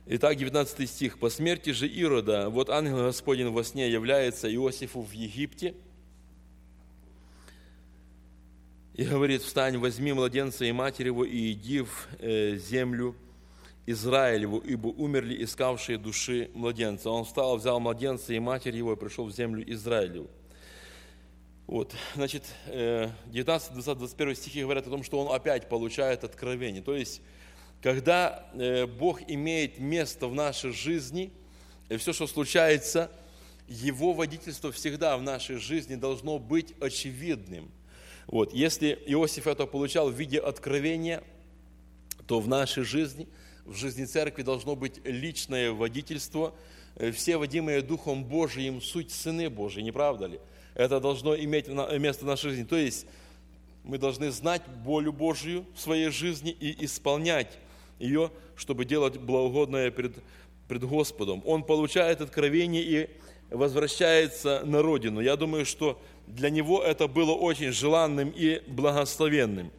Итак, 19 стих. «По смерти же Ирода, вот ангел Господень во сне является Иосифу в Египте и говорит: встань, возьми младенца и матерь его, и иди в землю Израилеву, ибо умерли искавшие души младенца. Он встал, взял младенца и матерь его, и пришел в землю Израилеву». Вот, значит, 19, 20, 21 стихи говорят о том, что он опять получает откровение. То есть, когда Бог имеет место в нашей жизни, и все, что случается, Его водительство всегда в нашей жизни должно быть очевидным. Вот, если Иосиф это получал в виде откровения, то в нашей жизни, в жизни церкви должно быть личное водительство. Все водимые Духом Божиим суть сыны Божии, не правда ли? Это должно иметь место в нашей жизни. То есть мы должны знать волю Божию в своей жизни и исполнять ее, чтобы делать благоугодное пред Господом. Он получает откровение и возвращается на родину. Я думаю, что для него это было очень желанным и благословенным.